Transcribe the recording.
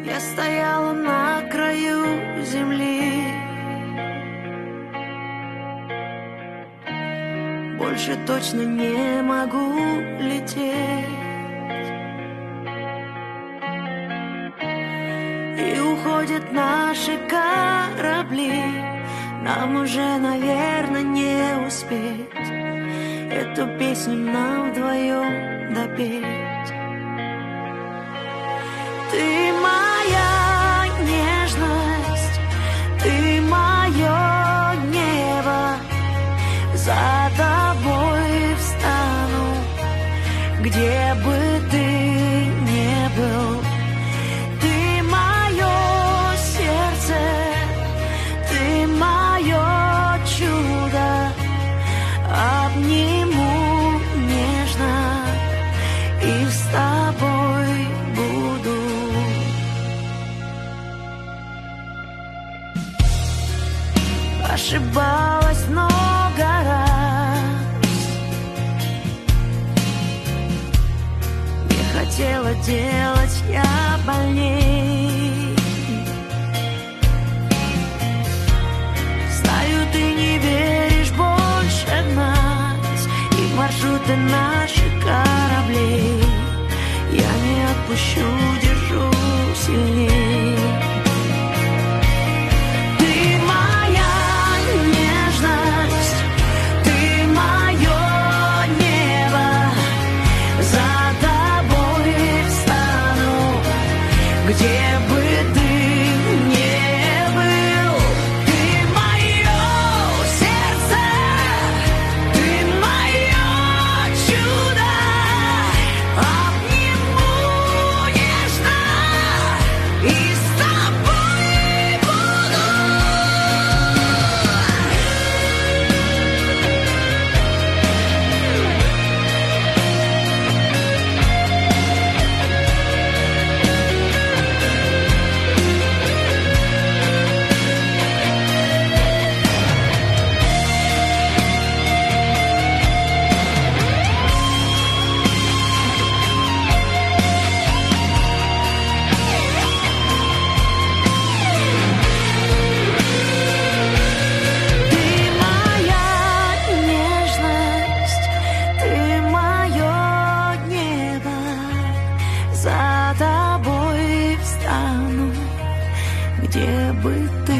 Я стояла на краю земли. Больше точно не могу лететь. И уходят наши корабли. Нам уже, наверное, не успеть эту песню нам вдвоем допеть. Ты моя нежность, ты мое небо. За тобой встану, где бы ты ни был. Ты мое сердце, ты мое чудо. Обниму нежно и с тобой буду. Ошибалась много раз, не хотела делать я больней. Знаю, ты не веришь больше в нас и в маршруты наших кораблей. Я не отпущу, держу сильней. Где бы ты ни был, ты мое сердце, ты мое чудо. Обниму нежно и с тобой буду. За тобой встану, где бы ты